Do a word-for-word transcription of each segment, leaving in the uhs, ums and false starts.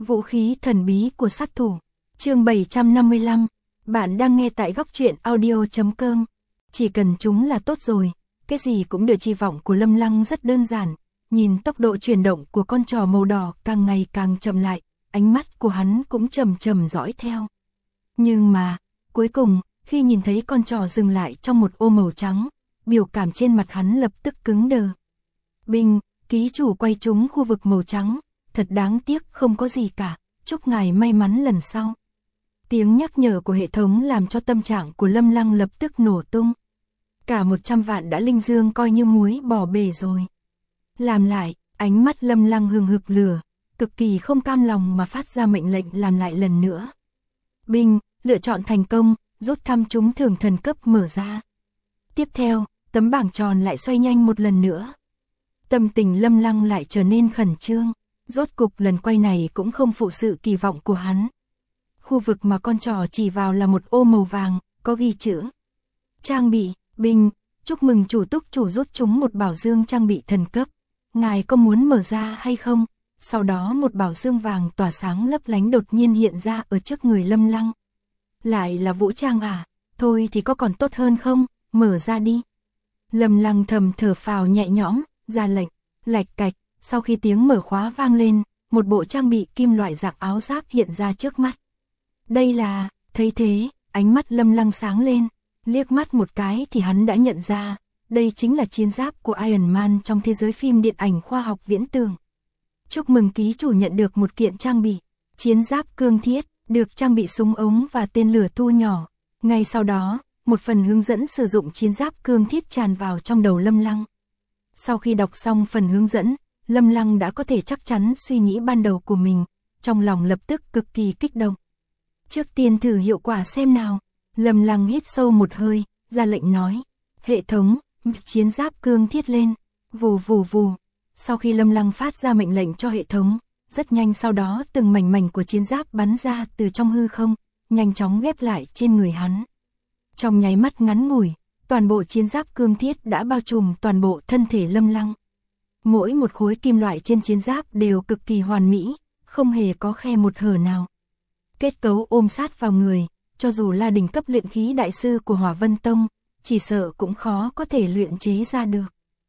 Vũ khí thần bí của sát thủ. Chương bảy trăm năm mươi lăm. Bạn đang nghe tại góc truyện audio chấm com. Chỉ cần chúng là tốt rồi, cái gì cũng được. Kỳ vọng của Lâm Lăng rất đơn giản, nhìn tốc độ chuyển động của con trò màu đỏ càng ngày càng chậm lại, ánh mắt của hắn cũng chậm chậm dõi theo. Nhưng mà, cuối cùng, khi nhìn thấy con trò dừng lại trong một ô màu trắng, biểu cảm trên mặt hắn lập tức cứng đờ. Binh, ký chủ quay trúng khu vực màu trắng, thật đáng tiếc không có gì cả, chúc ngài may mắn lần sau. Tiếng nhắc nhở của hệ thống làm cho tâm trạng của Lâm Lăng lập tức nổ tung. Cả một trăm vạn đã linh dương coi như muối bỏ bể rồi. Làm lại, ánh mắt Lâm Lăng hừng hực lửa, cực kỳ không cam lòng mà phát ra mệnh lệnh làm lại lần nữa. Binh, lựa chọn thành công, rút thăm trúng thưởng thần cấp mở ra. Tiếp theo, tấm bảng tròn lại xoay nhanh một lần nữa. Tâm tình Lâm Lăng lại trở nên khẩn trương, rốt cục lần quay này cũng không phụ sự kỳ vọng của hắn. Khu vực mà con trò chỉ vào là một ô màu vàng, có ghi chữ. Trang bị, binh, chúc mừng chủ túc chủ rút trúng một bảo dương trang bị thần cấp. Ngài có muốn mở ra hay không? Sau đó một bảo dương vàng tỏa sáng lấp lánh đột nhiên hiện ra ở trước người Lâm Lăng. Lại là vũ trang à? Thôi thì có còn tốt hơn không? Mở ra đi. Lâm Lăng thầm thở phào nhẹ nhõm, ra lệnh, lạch cạch, sau khi tiếng mở khóa vang lên, một bộ trang bị kim loại dạng áo giáp hiện ra trước mắt. Đây là, thấy thế, ánh mắt Lâm Lăng sáng lên, liếc mắt một cái thì hắn đã nhận ra, đây chính là chiến giáp của Iron Man trong thế giới phim điện ảnh khoa học viễn tưởng. Chúc mừng ký chủ nhận được một kiện trang bị, chiến giáp cương thiết, được trang bị súng ống và tên lửa thu nhỏ. Ngay sau đó, một phần hướng dẫn sử dụng chiến giáp cương thiết tràn vào trong đầu Lâm Lăng. Sau khi đọc xong phần hướng dẫn, Lâm Lăng đã có thể chắc chắn suy nghĩ ban đầu của mình, trong lòng lập tức cực kỳ kích động. Trước tiên thử hiệu quả xem nào. Lâm Lăng hít sâu một hơi, ra lệnh nói. Hệ thống, chiến giáp cương thiết lên. Vù vù vù. Sau khi Lâm Lăng phát ra mệnh lệnh cho hệ thống, rất nhanh sau đó từng mảnh mảnh của chiến giáp bắn ra từ trong hư không, nhanh chóng ghép lại trên người hắn. Trong nháy mắt ngắn ngủi, toàn bộ chiến giáp cương thiết đã bao trùm toàn bộ thân thể Lâm Lăng. Mỗi một khối kim loại trên chiến giáp đều cực kỳ hoàn mỹ, không hề có khe một hở nào. Kết cấu ôm sát vào người, cho dù là đỉnh cấp luyện khí đại sư của Hỏa Vân Tông, chỉ sợ cũng khó có thể luyện chế ra được.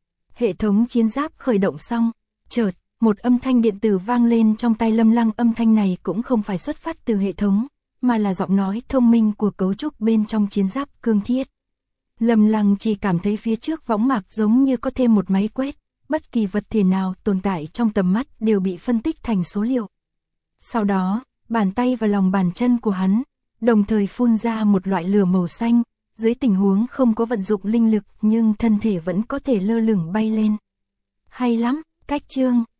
Hệ thống chiến giáp khởi động xong, chợt, một âm thanh điện tử vang lên trong tai Lâm Lăng. Âm thanh này cũng không phải xuất phát từ hệ thống, mà là giọng nói thông minh của cấu trúc bên trong chiến giáp cương thiết. Lâm Lăng chỉ cảm thấy phía trước võng mạc giống như có thêm một máy quét, bất kỳ vật thể nào tồn tại trong tầm mắt đều bị phân tích thành số liệu. Sau đó, bàn tay và lòng bàn chân của hắn, đồng thời phun ra một loại lửa màu xanh, dưới tình huống không có vận dụng linh lực nhưng thân thể vẫn có thể lơ lửng bay lên. Hay lắm, cách chương.